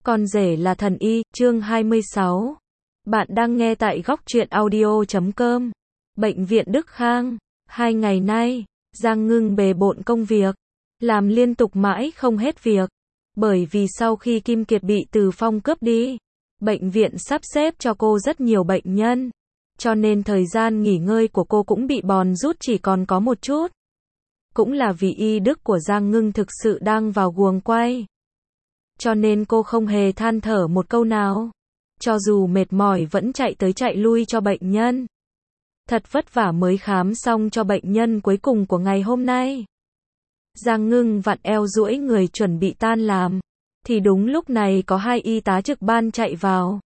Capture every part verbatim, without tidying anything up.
Con rể là thần y, chương hai mươi sáu. Bạn đang nghe tại góc truyện audio chấm com. Bệnh viện Đức Khang. Hai ngày nay, Giang Ngưng bề bộn công việc, làm liên tục mãi không hết việc. Bởi vì sau khi Kim Kiệt bị Từ Phong cướp đi, bệnh viện sắp xếp cho cô rất nhiều bệnh nhân. Cho nên thời gian nghỉ ngơi của cô cũng bị bòn rút chỉ còn có một chút. Cũng là vì y đức của Giang Ngưng thực sự đang vào guồng quay. Cho nên cô không hề than thở một câu nào. Cho dù mệt mỏi vẫn chạy tới chạy lui cho bệnh nhân. Thật vất vả mới khám xong cho bệnh nhân cuối cùng của ngày hôm nay. Giang Ngưng vặn eo duỗi người chuẩn bị tan làm. Thì đúng lúc này có hai y tá trực ban chạy vào.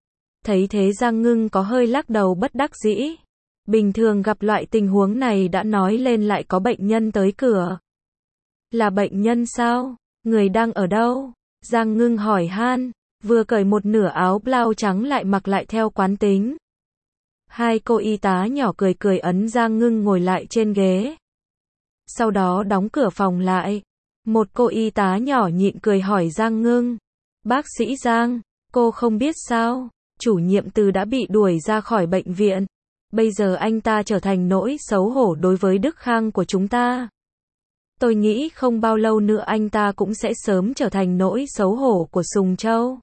Thấy thế Giang Ngưng có hơi lắc đầu bất đắc dĩ. Bình thường gặp loại tình huống này đã nói lên lại có bệnh nhân tới cửa. Là bệnh nhân sao? Người đang ở đâu? Giang Ngưng hỏi han, vừa cởi một nửa áo blau trắng lại mặc lại theo quán tính. Hai cô y tá nhỏ cười cười ấn Giang Ngưng ngồi lại trên ghế. Sau đó đóng cửa phòng lại. Một cô y tá nhỏ nhịn cười hỏi Giang Ngưng. Bác sĩ Giang, cô không biết sao? Chủ nhiệm Từ đã bị đuổi ra khỏi bệnh viện. Bây giờ anh ta trở thành nỗi xấu hổ đối với Đức Khang của chúng ta. Tôi nghĩ không bao lâu nữa anh ta cũng sẽ sớm trở thành nỗi xấu hổ của Sùng Châu.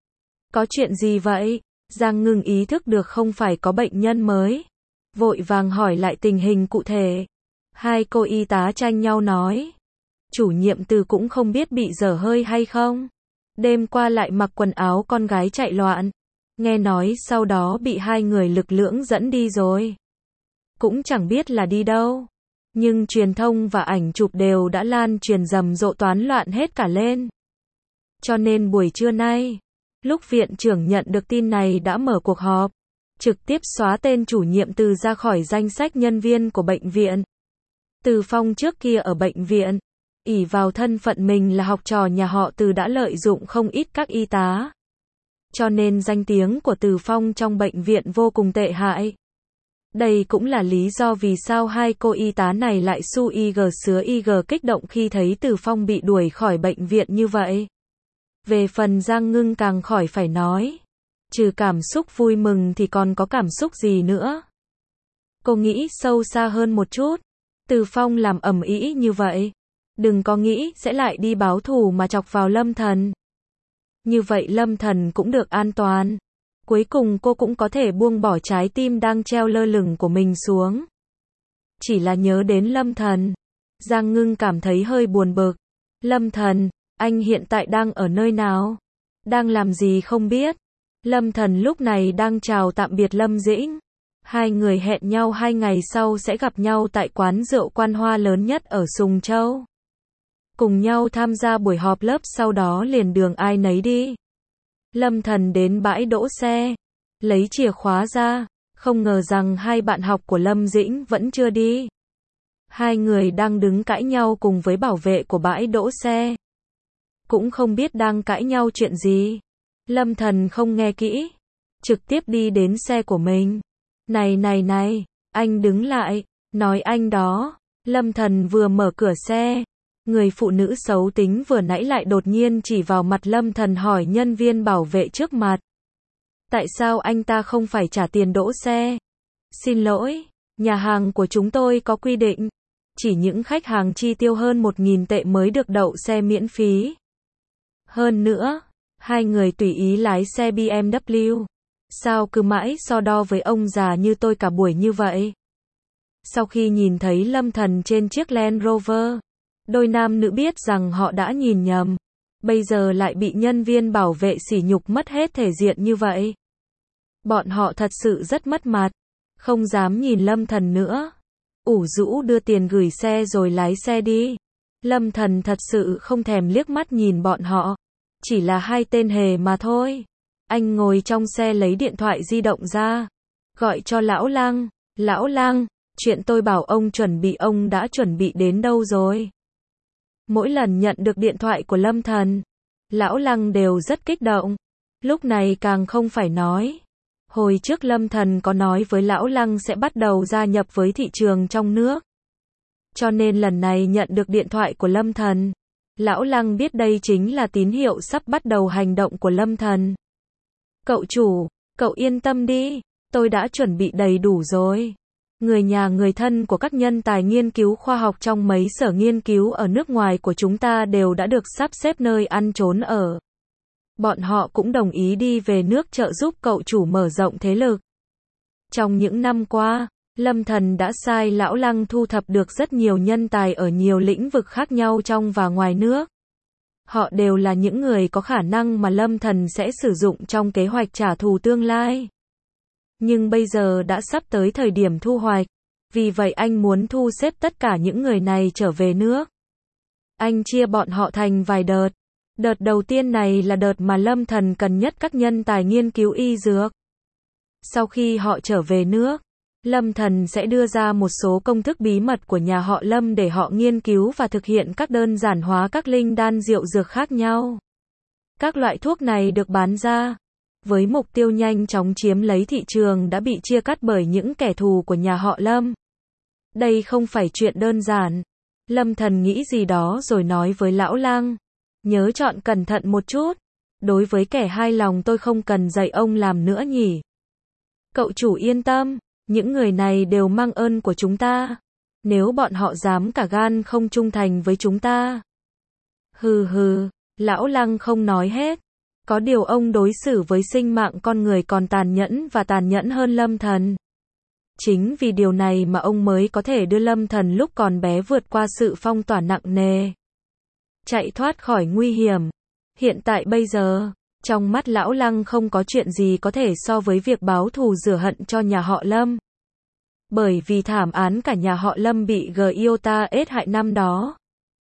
Có chuyện gì vậy? Giang Ngưng ý thức được không phải có bệnh nhân mới. Vội vàng hỏi lại tình hình cụ thể. Hai cô y tá tranh nhau nói. Chủ nhiệm Từ cũng không biết bị dở hơi hay không. Đêm qua lại mặc quần áo con gái chạy loạn. Nghe nói sau đó bị hai người lực lưỡng dẫn đi rồi. Cũng chẳng biết là đi đâu. Nhưng truyền thông và ảnh chụp đều đã lan truyền rầm rộ toán loạn hết cả lên. Cho nên buổi trưa nay, lúc viện trưởng nhận được tin này đã mở cuộc họp, trực tiếp xóa tên chủ nhiệm Từ ra khỏi danh sách nhân viên của bệnh viện. Từ Phong trước kia ở bệnh viện, ỷ vào thân phận mình là học trò nhà họ Từ đã lợi dụng không ít các y tá. Cho nên danh tiếng của Từ Phong trong bệnh viện vô cùng tệ hại. Đây cũng là lý do vì sao hai cô y tá này lại su y gờ sứa y gờ kích động khi thấy Từ Phong bị đuổi khỏi bệnh viện như vậy. Về phần Giang Ngưng càng khỏi phải nói. Trừ cảm xúc vui mừng thì còn có cảm xúc gì nữa. Cô nghĩ sâu xa hơn một chút. Từ Phong làm ầm ĩ như vậy. Đừng có nghĩ sẽ lại đi báo thù mà chọc vào Lâm Thần. Như vậy Lâm Thần cũng được an toàn. Cuối cùng cô cũng có thể buông bỏ trái tim đang treo lơ lửng của mình xuống. Chỉ là nhớ đến Lâm Thần. Giang Ngưng cảm thấy hơi buồn bực. Lâm Thần, anh hiện tại đang ở nơi nào? Đang làm gì không biết? Lâm Thần lúc này đang chào tạm biệt Lâm Dĩnh. Hai người hẹn nhau hai ngày sau sẽ gặp nhau tại quán rượu Quan Hoa lớn nhất ở Sùng Châu. Cùng nhau tham gia buổi họp lớp sau đó liền đường ai nấy đi. Lâm Thần đến bãi đỗ xe, lấy chìa khóa ra, không ngờ rằng hai bạn học của Lâm Dĩnh vẫn chưa đi. Hai người đang đứng cãi nhau cùng với bảo vệ của bãi đỗ xe. Cũng không biết đang cãi nhau chuyện gì. Lâm Thần không nghe kỹ, trực tiếp đi đến xe của mình. Này này này, anh đứng lại, nói anh đó. Lâm Thần vừa mở cửa xe. Người phụ nữ xấu tính vừa nãy lại đột nhiên chỉ vào mặt Lâm Thần hỏi nhân viên bảo vệ trước mặt. Tại sao anh ta không phải trả tiền đỗ xe? Xin lỗi, nhà hàng của chúng tôi có quy định. Chỉ những khách hàng chi tiêu hơn một nghìn tệ mới được đậu xe miễn phí. Hơn nữa, hai người tùy ý lái xe bê em vê. Sao cứ mãi so đo với ông già như tôi cả buổi như vậy? Sau khi nhìn thấy Lâm Thần trên chiếc Land Rover, đôi nam nữ biết rằng họ đã nhìn nhầm. Bây giờ lại bị nhân viên bảo vệ sỉ nhục mất hết thể diện như vậy. Bọn họ thật sự rất mất mặt. Không dám nhìn Lâm Thần nữa. Ủ rũ đưa tiền gửi xe rồi lái xe đi. Lâm Thần thật sự không thèm liếc mắt nhìn bọn họ. Chỉ là hai tên hề mà thôi. Anh ngồi trong xe lấy điện thoại di động ra. Gọi cho Lão Lăng. Lão Lăng, chuyện tôi bảo ông chuẩn bị ông đã chuẩn bị đến đâu rồi? Mỗi lần nhận được điện thoại của Lâm Thần, Lão Lăng đều rất kích động. Lúc này càng không phải nói. Hồi trước Lâm Thần có nói với Lão Lăng sẽ bắt đầu gia nhập với thị trường trong nước. Cho nên lần này nhận được điện thoại của Lâm Thần, Lão Lăng biết đây chính là tín hiệu sắp bắt đầu hành động của Lâm Thần. Cậu chủ, cậu yên tâm đi, tôi đã chuẩn bị đầy đủ rồi. Người nhà người thân của các nhân tài nghiên cứu khoa học trong mấy sở nghiên cứu ở nước ngoài của chúng ta đều đã được sắp xếp nơi ăn trốn ở. Bọn họ cũng đồng ý đi về nước trợ giúp cậu chủ mở rộng thế lực. Trong những năm qua, Lâm Thần đã sai Lão Lăng thu thập được rất nhiều nhân tài ở nhiều lĩnh vực khác nhau trong và ngoài nước. Họ đều là những người có khả năng mà Lâm Thần sẽ sử dụng trong kế hoạch trả thù tương lai. Nhưng bây giờ đã sắp tới thời điểm thu hoạch, vì vậy anh muốn thu xếp tất cả những người này trở về nước. Anh chia bọn họ thành vài đợt. Đợt đầu tiên này là đợt mà Lâm Thần cần nhất các nhân tài nghiên cứu y dược. Sau khi họ trở về nước, Lâm Thần sẽ đưa ra một số công thức bí mật của nhà họ Lâm để họ nghiên cứu và thực hiện các đơn giản hóa các linh đan rượu dược khác nhau. Các loại thuốc này được bán ra với mục tiêu nhanh chóng chiếm lấy thị trường đã bị chia cắt bởi những kẻ thù của nhà họ Lâm. Đây không phải chuyện đơn giản. Lâm Thần nghĩ gì đó rồi nói với Lão Lăng. Nhớ chọn cẩn thận một chút. Đối với kẻ hai lòng tôi không cần dạy ông làm nữa nhỉ. Cậu chủ yên tâm, những người này đều mang ơn của chúng ta. Nếu bọn họ dám cả gan không trung thành với chúng ta. Hừ hừ, Lão Lăng không nói hết. Có điều ông đối xử với sinh mạng con người còn tàn nhẫn và tàn nhẫn hơn Lâm Thần. Chính vì điều này mà ông mới có thể đưa Lâm Thần lúc còn bé vượt qua sự phong tỏa nặng nề. Chạy thoát khỏi nguy hiểm. Hiện tại bây giờ, trong mắt Lão Lăng không có chuyện gì có thể so với việc báo thù rửa hận cho nhà họ Lâm. Bởi vì thảm án cả nhà họ Lâm bị Giota ết hại năm đó.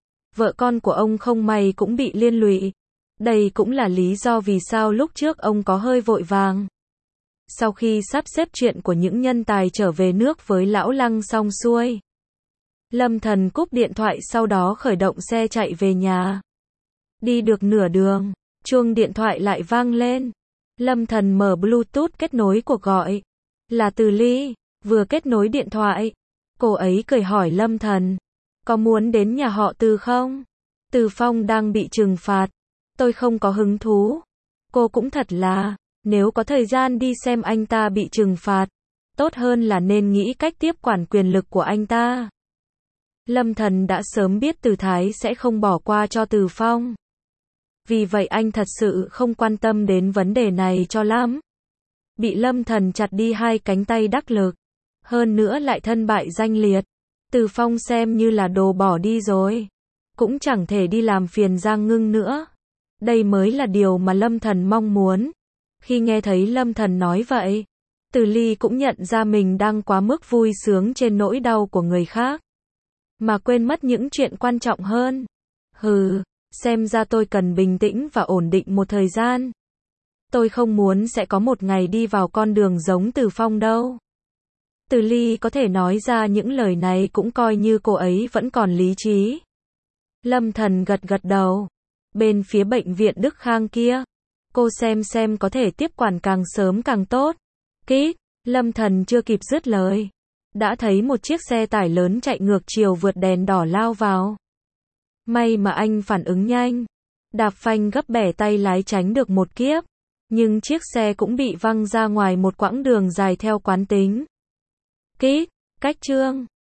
Vợ con của ông không may cũng bị liên lụy. Đây cũng là lý do vì sao lúc trước ông có hơi vội vàng. Sau khi sắp xếp chuyện của những nhân tài trở về nước với Lão Lăng xong xuôi, Lâm Thần cúp điện thoại sau đó khởi động xe chạy về nhà. Đi được nửa đường, chuông điện thoại lại vang lên. Lâm Thần mở Bluetooth kết nối cuộc gọi. Là Từ Ly, vừa kết nối điện thoại. Cô ấy cười hỏi Lâm Thần, có muốn đến nhà họ Từ không? Từ Phong đang bị trừng phạt. Tôi không có hứng thú. Cô cũng thật là, nếu có thời gian đi xem anh ta bị trừng phạt, tốt hơn là nên nghĩ cách tiếp quản quyền lực của anh ta. Lâm Thần đã sớm biết Từ Thái sẽ không bỏ qua cho Từ Phong. Vì vậy anh thật sự không quan tâm đến vấn đề này cho lắm. Bị Lâm Thần chặt đi hai cánh tay đắc lực, hơn nữa lại thân bại danh liệt. Từ Phong xem như là đồ bỏ đi rồi. Cũng chẳng thể đi làm phiền Giang Ngưng nữa. Đây mới là điều mà Lâm Thần mong muốn. Khi nghe thấy Lâm Thần nói vậy, Từ Ly cũng nhận ra mình đang quá mức vui sướng trên nỗi đau của người khác, mà quên mất những chuyện quan trọng hơn. Hừ, xem ra tôi cần bình tĩnh và ổn định một thời gian. Tôi không muốn sẽ có một ngày đi vào con đường giống Từ Phong đâu. Từ Ly có thể nói ra những lời này cũng coi như cô ấy vẫn còn lý trí. Lâm Thần gật gật đầu. Bên phía bệnh viện Đức Khang kia, cô xem xem có thể tiếp quản càng sớm càng tốt. Kít, Lâm Thần chưa kịp dứt lời, đã thấy một chiếc xe tải lớn chạy ngược chiều vượt đèn đỏ lao vào. May mà anh phản ứng nhanh, đạp phanh gấp bẻ tay lái tránh được một kiếp, nhưng chiếc xe cũng bị văng ra ngoài một quãng đường dài theo quán tính. Kít, cách Trương,